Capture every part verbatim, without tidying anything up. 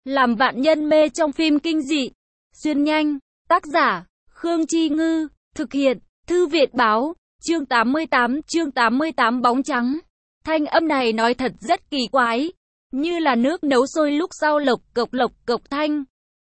Làm vạn nhân mê trong phim kinh dị. Xuyên nhanh. Tác giả, Khương Chi Ngư. Thực hiện, Thư viện Báo. Chương tám mươi tám, chương tám mươi tám bóng trắng. Thanh âm này nói thật rất kỳ quái. Như là nước nấu sôi lúc sau lộc cộc lộc cộc thanh.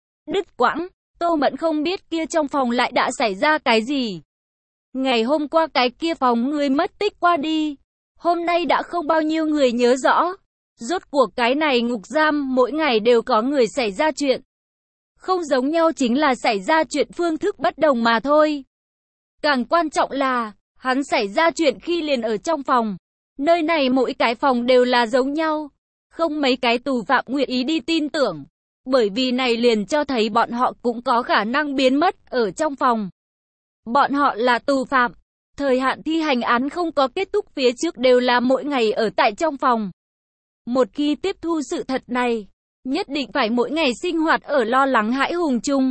Đứt quãng, Tô Mẫn không biết kia trong phòng lại đã xảy ra cái gì. Ngày hôm qua cái kia phòng người mất tích qua đi. Hôm nay đã không bao nhiêu người nhớ rõ. Rốt cuộc cái này ngục giam mỗi ngày đều có người xảy ra chuyện. Không giống nhau chính là xảy ra chuyện phương thức bất đồng mà thôi. Càng quan trọng là, hắn xảy ra chuyện khi liền ở trong phòng. Nơi này mỗi cái phòng đều là giống nhau. Không mấy cái tù phạm nguyện ý đi tin tưởng. Bởi vì này liền cho thấy bọn họ cũng có khả năng biến mất ở trong phòng. Bọn họ là tù phạm. Thời hạn thi hành án không có kết thúc phía trước đều là mỗi ngày ở tại trong phòng. Một khi tiếp thu sự thật này, nhất định phải mỗi ngày sinh hoạt ở lo lắng hãi hùng chung.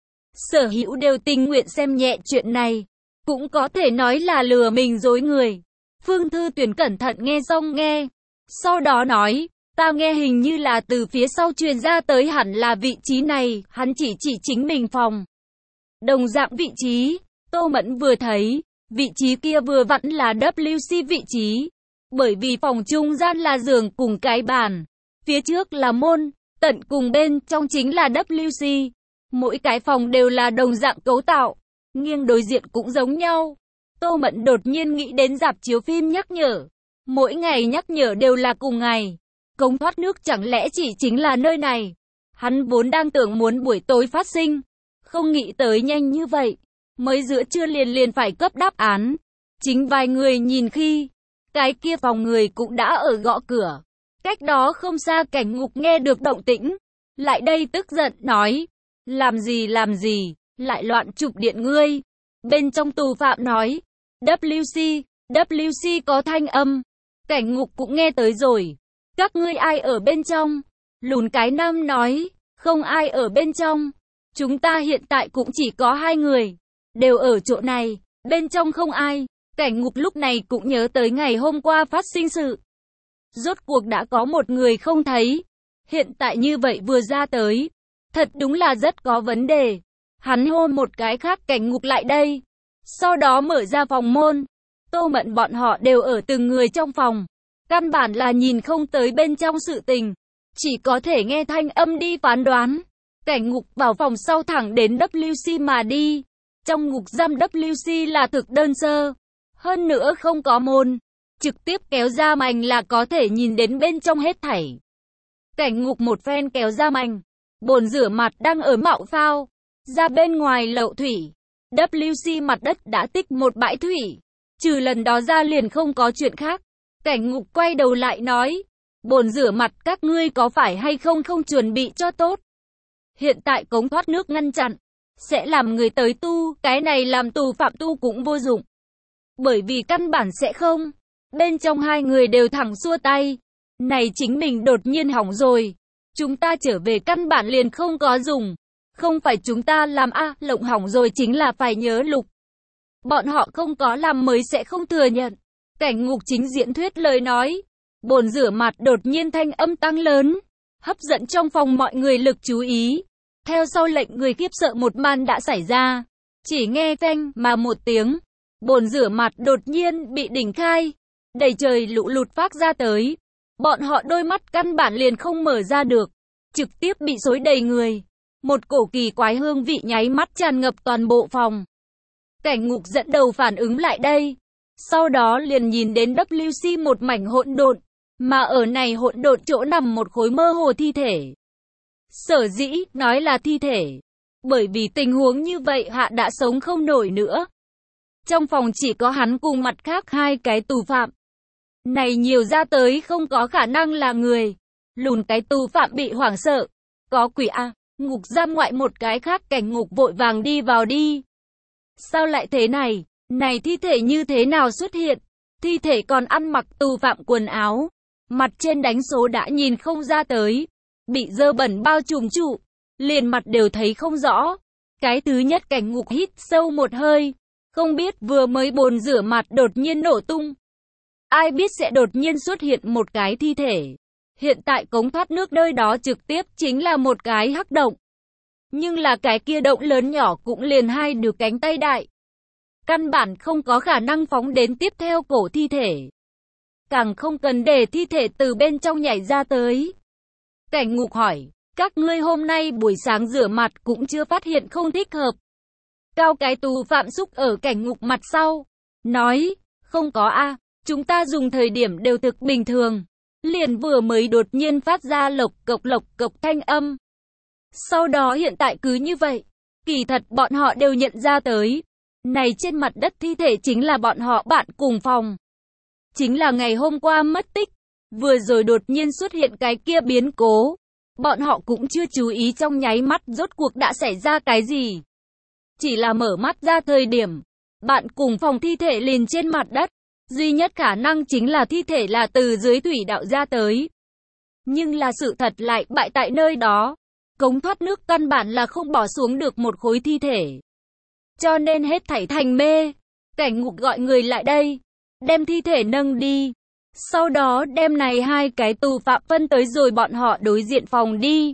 Sở hữu đều tình nguyện xem nhẹ chuyện này. Cũng có thể nói là lừa mình dối người. Phương Thư Tuyển cẩn thận nghe xong nghe. Sau đó nói, ta nghe hình như là từ phía sau truyền ra tới hẳn là vị trí này, hắn chỉ chỉ chính mình phòng. Đồng dạng vị trí, Tô Mẫn vừa thấy, vị trí kia vừa vặn là W C vị trí. Bởi vì phòng trung gian là giường cùng cái bàn. Phía trước là môn, tận cùng bên trong chính là W C. Mỗi cái phòng đều là đồng dạng cấu tạo. Nghiêng đối diện cũng giống nhau. Tô Mẫn đột nhiên nghĩ đến rạp chiếu phim nhắc nhở. Mỗi ngày nhắc nhở đều là cùng ngày. Cống thoát nước chẳng lẽ chỉ chính là nơi này. Hắn vốn đang tưởng muốn buổi tối phát sinh. Không nghĩ tới nhanh như vậy. Mới giữa trưa liền liền phải cấp đáp án. Chính vài người nhìn khi cái kia phòng người cũng đã ở gõ cửa. Cách đó không xa Cảnh Ngục nghe được động tĩnh. Lại đây tức giận nói. Làm gì làm gì, lại loạn chụp điện ngươi. Bên trong tù phạm nói. W C, W C có thanh âm. Cảnh Ngục cũng nghe tới rồi. Các ngươi ai ở bên trong? Lùn cái nam nói. Không ai ở bên trong. Chúng ta hiện tại cũng chỉ có hai người. Đều ở chỗ này. Bên trong không ai. Cảnh Ngục lúc này cũng nhớ tới ngày hôm qua phát sinh sự. Rốt cuộc đã có một người không thấy. Hiện tại như vậy vừa ra tới. Thật đúng là rất có vấn đề. Hắn hô một cái khác Cảnh Ngục lại đây. Sau đó mở ra phòng môn. Tô Mẫn bọn họ đều ở từng người trong phòng. Căn bản là nhìn không tới bên trong sự tình. Chỉ có thể nghe thanh âm đi phán đoán. Cảnh Ngục vào phòng sau thẳng đến W C mà đi. Trong ngục giam W C là thực đơn sơ. Hơn nữa không có môn. Trực tiếp kéo ra mành là có thể nhìn đến bên trong hết thảy. Cảnh Ngục một phen kéo ra mành. Bồn rửa mặt đang ở mạo phao. Ra bên ngoài lậu thủy. W C mặt đất đã tích một bãi thủy. Trừ lần đó ra liền không có chuyện khác. Cảnh Ngục quay đầu lại nói. Bồn rửa mặt các ngươi có phải hay không không chuẩn bị cho tốt. Hiện tại cống thoát nước ngăn chặn. Sẽ làm người tới tu. Cái này làm tù phạm tu cũng vô dụng. Bởi vì căn bản sẽ không. Bên trong hai người đều thẳng xua tay. Này chính mình đột nhiên hỏng rồi. Chúng ta trở về căn bản liền không có dùng. Không phải chúng ta làm a à, lộng hỏng rồi chính là phải nhớ lục. Bọn họ không có làm mới sẽ không thừa nhận. Cảnh Ngục chính diễn thuyết lời nói. Bồn rửa mặt đột nhiên thanh âm tăng lớn. Hấp dẫn trong phòng mọi người lực chú ý. Theo sau lệnh người khiếp sợ một màn đã xảy ra. Chỉ nghe phanh mà một tiếng. Bồn rửa mặt đột nhiên bị đỉnh khai. Đầy trời lũ lụt phát ra tới. Bọn họ đôi mắt căn bản liền không mở ra được. Trực tiếp bị xối đầy người. Một cổ kỳ quái hương vị nháy mắt tràn ngập toàn bộ phòng. Cảnh Ngục dẫn đầu phản ứng lại đây. Sau đó liền nhìn đến W C một mảnh hỗn độn. Mà ở này hỗn độn chỗ nằm một khối mơ hồ thi thể. Sở dĩ nói là thi thể. Bởi vì tình huống như vậy hạ đã sống không nổi nữa. Trong phòng chỉ có hắn cùng mặt khác hai cái tù phạm. Này nhiều ra tới không có khả năng là người. Lùn cái tù phạm bị hoảng sợ. Có quỷ a. Ngục giam ngoại một cái khác Cảnh Ngục vội vàng đi vào đi. Sao lại thế này? Này thi thể như thế nào xuất hiện? Thi thể còn ăn mặc tù phạm quần áo. Mặt trên đánh số đã nhìn không ra tới. Bị dơ bẩn bao trùm trụ. Liền mặt đều thấy không rõ. Cái thứ nhất Cảnh Ngục hít sâu một hơi. Không biết vừa mới bồn rửa mặt đột nhiên nổ tung. Ai biết sẽ đột nhiên xuất hiện một cái thi thể. Hiện tại cống thoát nước nơi đó trực tiếp chính là một cái hắc động. Nhưng là cái kia động lớn nhỏ cũng liền hai được cánh tay đại. Căn bản không có khả năng phóng đến tiếp theo cổ thi thể. Càng không cần để thi thể từ bên trong nhảy ra tới. Cảnh Ngục hỏi, các ngươi hôm nay buổi sáng rửa mặt cũng chưa phát hiện không thích hợp. Cao cái tù phạm xúc ở Cảnh Ngục mặt sau. Nói, không có a, chúng ta dùng thời điểm đều thực bình thường. Liền vừa mới đột nhiên phát ra lộc cộc lộc cộc thanh âm. Sau đó hiện tại cứ như vậy. Kỳ thật bọn họ đều nhận ra tới. Này trên mặt đất thi thể chính là bọn họ bạn cùng phòng. Chính là ngày hôm qua mất tích. Vừa rồi đột nhiên xuất hiện cái kia biến cố. Bọn họ cũng chưa chú ý trong nháy mắt rốt cuộc đã xảy ra cái gì. Chỉ là mở mắt ra thời điểm. Bạn cùng phòng thi thể liền trên mặt đất. Duy nhất khả năng chính là thi thể là từ dưới thủy đạo ra tới. Nhưng là sự thật lại bại tại nơi đó. Cống thoát nước căn bản là không bỏ xuống được một khối thi thể. Cho nên hết thảy thành mê. Cảnh Ngục gọi người lại đây. Đem thi thể nâng đi. Sau đó đem này hai cái tù phạm phân tới rồi bọn họ đối diện phòng đi.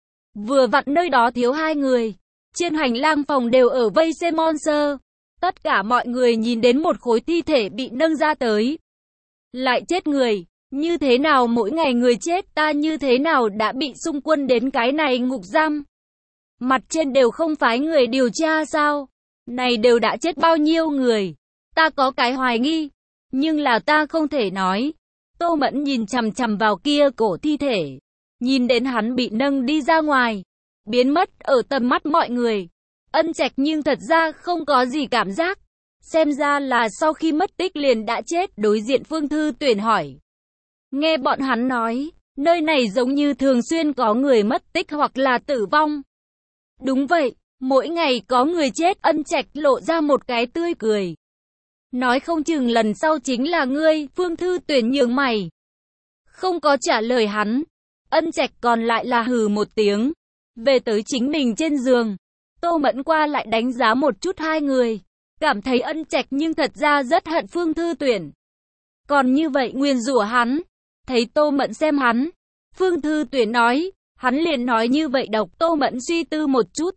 Vừa vặn nơi đó thiếu hai người. Trên hành lang phòng đều ở vây xem monster. Tất cả mọi người nhìn đến một khối thi thể bị nâng ra tới. Lại chết người. Như thế nào mỗi ngày người chết ta như thế nào đã bị xung quân đến cái này ngục giam. Mặt trên đều không phái người điều tra sao. Này đều đã chết bao nhiêu người. Ta có cái hoài nghi. Nhưng là ta không thể nói. Tô Mẫn nhìn chằm chằm vào kia cổ thi thể. Nhìn đến hắn bị nâng đi ra ngoài. Biến mất ở tầm mắt mọi người. Ân Trạch nhưng thật ra không có gì cảm giác. Xem ra là sau khi mất tích liền đã chết. Đối diện Phương Thư Tuyển hỏi. Nghe bọn hắn nói, nơi này giống như thường xuyên có người mất tích hoặc là tử vong. Đúng vậy, mỗi ngày có người chết. Ân Trạch lộ ra một cái tươi cười. Nói không chừng lần sau chính là ngươi. Phương Thư Tuyển nhướng mày. Không có trả lời hắn. Ân Trạch còn lại là hừ một tiếng. Về tới chính mình trên giường. Tô Mẫn qua lại đánh giá một chút hai người. Cảm thấy Ân Trạch nhưng thật ra rất hận Phương Thư Tuyển. Còn như vậy nguyền rủa hắn. Thấy Tô Mẫn xem hắn. Phương Thư Tuyển nói. Hắn liền nói như vậy độc. Tô Mẫn suy tư một chút.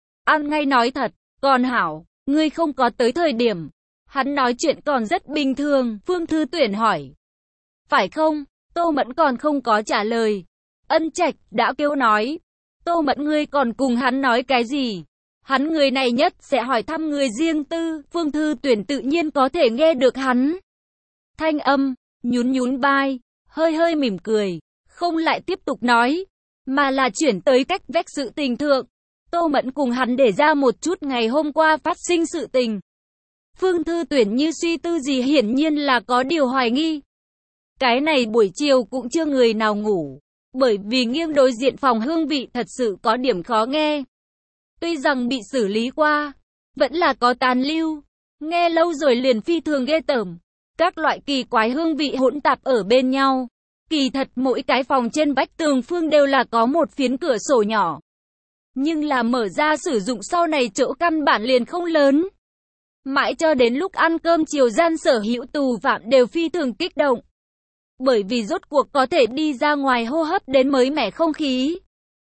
Ăn ngay nói thật. Còn hảo. Ngươi không có tới thời điểm. Hắn nói chuyện còn rất bình thường. Phương Thư Tuyển hỏi. Phải không? Tô Mẫn còn không có trả lời. Ân Trạch đã kêu nói. Tô Mẫn ngươi còn cùng hắn nói cái gì? Hắn người này nhất sẽ hỏi thăm người riêng tư. Phương Thư Tuyển tự nhiên có thể nghe được hắn. Thanh âm, nhún nhún vai, hơi hơi mỉm cười. Không lại tiếp tục nói. Mà là chuyển tới cách vách sự tình thượng. Tô Mẫn cùng hắn để ra một chút ngày hôm qua phát sinh sự tình. Phương Thư Tuyển như suy tư gì hiển nhiên là có điều hoài nghi. Cái này buổi chiều cũng chưa người nào ngủ. Bởi vì nghiêng đối diện phòng hương vị thật sự có điểm khó nghe. Tuy rằng bị xử lý qua, vẫn là có tàn lưu. Nghe lâu rồi liền phi thường ghê tởm. Các loại kỳ quái hương vị hỗn tạp ở bên nhau. Kỳ thật mỗi cái phòng trên vách tường phương đều là có một phiến cửa sổ nhỏ. Nhưng là mở ra sử dụng sau này chỗ căn bản liền không lớn. Mãi cho đến lúc ăn cơm chiều gian sở hữu tù phạm đều phi thường kích động. Bởi vì rốt cuộc có thể đi ra ngoài hô hấp đến mới mẻ không khí.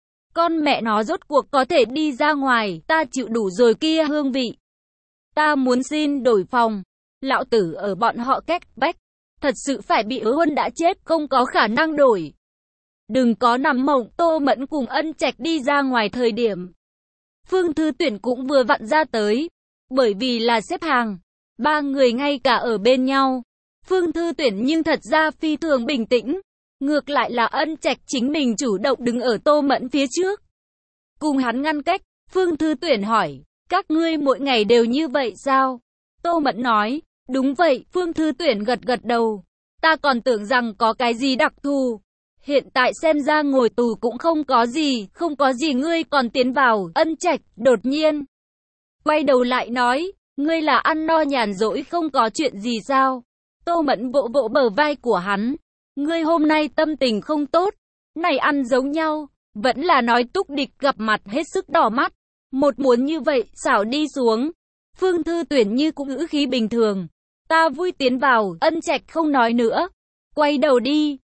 Con mẹ nó rốt cuộc có thể đi ra ngoài, ta chịu đủ rồi kia hương vị. Ta muốn xin đổi phòng. Lão tử ở bọn họ cách bách. Thật sự phải bị huân đã chết không có khả năng đổi. Đừng có nằm mộng. Tô Mẫn cùng Ân Trạch đi ra ngoài thời điểm. Phương Thư Tuyển cũng vừa vặn ra tới. Bởi vì là xếp hàng. Ba người ngay cả ở bên nhau. Phương Thư Tuyển nhưng thật ra phi thường bình tĩnh. Ngược lại là Ân Trạch chính mình chủ động đứng ở Tô Mẫn phía trước. Cùng hắn ngăn cách. Phương Thư Tuyển hỏi. Các ngươi mỗi ngày đều như vậy sao? Tô Mẫn nói. Đúng vậy. Phương Thư Tuyển gật gật đầu. Ta còn tưởng rằng có cái gì đặc thù. Hiện tại xem ra ngồi tù cũng không có gì. Không có gì ngươi còn tiến vào. Ân Trạch đột nhiên quay đầu lại nói. Ngươi là ăn no nhàn rỗi không có chuyện gì sao? Tô Mẫn vỗ vỗ bờ vai của hắn. Ngươi hôm nay tâm tình không tốt. Này ăn giống nhau. Vẫn là nói Túc Địch gặp mặt hết sức đỏ mắt. Một muốn như vậy xảo đi xuống. Phương Thư Tuyển như cũng ngữ khí bình thường. Ta vui tiến vào. Ân Trạch không nói nữa. Quay đầu đi.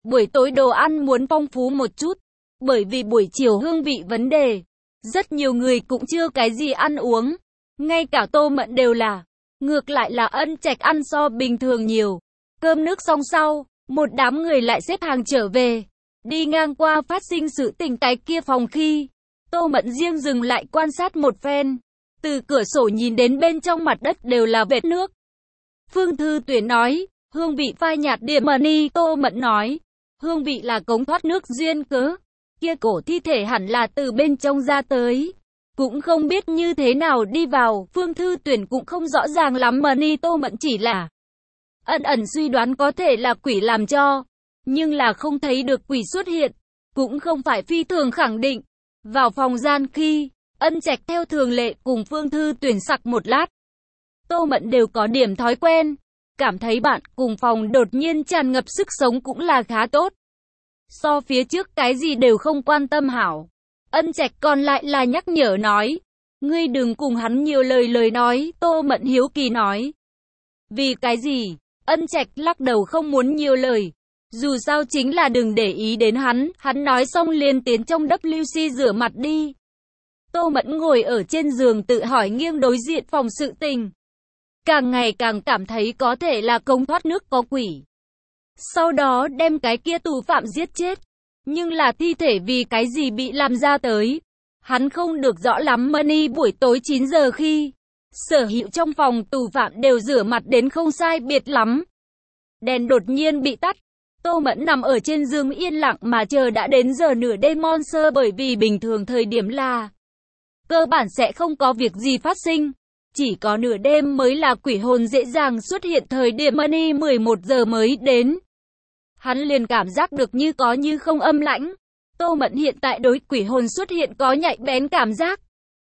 Buổi tối đồ ăn muốn phong phú một chút, bởi vì buổi chiều hương vị vấn đề. Rất nhiều người cũng chưa cái gì ăn uống, ngay cả Tô Mẫn đều là. Ngược lại là Ân Trạch ăn so bình thường nhiều. Cơm nước xong sau, một đám người lại xếp hàng trở về. Đi ngang qua phát sinh sự tình cái kia phòng khi, Tô Mẫn riêng dừng lại quan sát một phen. Từ cửa sổ nhìn đến bên trong mặt đất đều là vệt nước. Phương Thư Tuyển nói, hương vị phai nhạt điểm money. Tô Mẫn nói, hương vị là cống thoát nước duyên cớ. Kia cổ thi thể hẳn là từ bên trong ra tới. Cũng không biết như thế nào đi vào, Phương Thư Tuyển cũng không rõ ràng lắm money. Tô Mẫn chỉ là ẩn ẩn suy đoán có thể là quỷ làm cho, nhưng là không thấy được quỷ xuất hiện, cũng không phải phi thường khẳng định. Vào phòng gian khi, Ân Trạch theo thường lệ cùng Phương Thư Tuyển sặc một lát. Tô Mẫn đều có điểm thói quen, cảm thấy bạn cùng phòng đột nhiên tràn ngập sức sống cũng là khá tốt. So phía trước cái gì đều không quan tâm hảo. Ân Trạch còn lại là nhắc nhở nói, ngươi đừng cùng hắn nhiều lời lời nói. Tô Mẫn hiếu kỳ nói, vì cái gì? Ân Trạch lắc đầu không muốn nhiều lời. Dù sao chính là đừng để ý đến hắn. Hắn nói xong liền tiến trong W C rửa mặt đi. Tô Mẫn ngồi ở trên giường tự hỏi nghiêng đối diện phòng sự tình. Càng ngày càng cảm thấy có thể là cống thoát nước có quỷ. Sau đó đem cái kia tù phạm giết chết. Nhưng là thi thể vì cái gì bị làm ra tới. Hắn không được rõ lắm. Money buổi tối chín giờ khi sở hữu trong phòng tù phạm đều rửa mặt đến không sai biệt lắm. Đèn đột nhiên bị tắt. Tô Mẫn nằm ở trên giường yên lặng mà chờ đã đến giờ nửa đêm monster, bởi vì bình thường thời điểm là cơ bản sẽ không có việc gì phát sinh. Chỉ có nửa đêm mới là quỷ hồn dễ dàng xuất hiện. Thời điểm Money mười một giờ mới đến. Hắn liền cảm giác được như có như không âm lãnh. Tô Mẫn hiện tại đối quỷ hồn xuất hiện có nhạy bén cảm giác.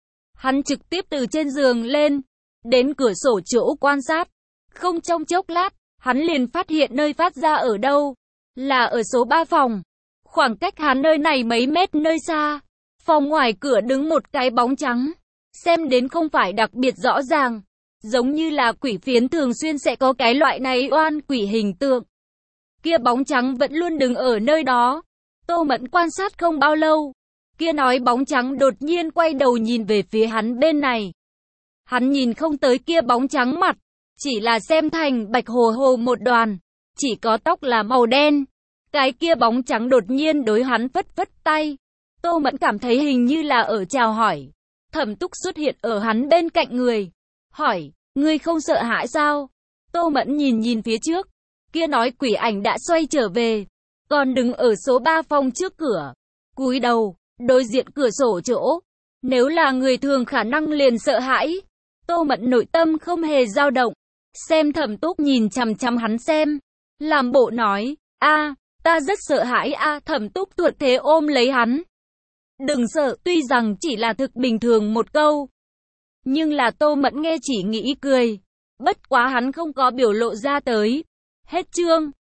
Hắn trực tiếp từ trên giường lên, đến cửa sổ chỗ quan sát. Không trong chốc lát, hắn liền phát hiện nơi phát ra ở đâu. Là ở số ba phòng. Khoảng cách hắn nơi này mấy mét nơi xa. Phòng ngoài cửa đứng một cái bóng trắng. Xem đến không phải đặc biệt rõ ràng. Giống như là quỷ phiến thường xuyên sẽ có cái loại này oan quỷ hình tượng. Kia bóng trắng vẫn luôn đứng ở nơi đó. Tô Mẫn quan sát không bao lâu. Kia nói bóng trắng đột nhiên quay đầu nhìn về phía hắn bên này. Hắn nhìn không tới kia bóng trắng mặt. Chỉ là xem thành bạch hồ hồ một đoàn. Chỉ có tóc là màu đen. Cái kia bóng trắng đột nhiên đối hắn phất phất tay. Tô Mẫn cảm thấy hình như là ở chào hỏi. Thẩm Túc xuất hiện ở hắn bên cạnh người. Hỏi, ngươi không sợ hãi sao? Tô Mẫn nhìn nhìn phía trước. Kia nói quỷ ảnh đã xoay trở về. Còn đứng ở số ba phòng trước cửa. Cúi đầu, đối diện cửa sổ chỗ. Nếu là người thường khả năng liền sợ hãi. Tô Mẫn nội tâm không hề dao động. Xem Thẩm Túc nhìn chằm chằm hắn xem. Làm bộ nói, a, ta rất sợ hãi a. Thẩm Túc thuận thế ôm lấy hắn. Đừng sợ, tuy rằng chỉ là thực bình thường một câu. Nhưng là Tô Mẫn nghe chỉ nghĩ cười. Bất quá hắn không có biểu lộ ra tới. Hết chương.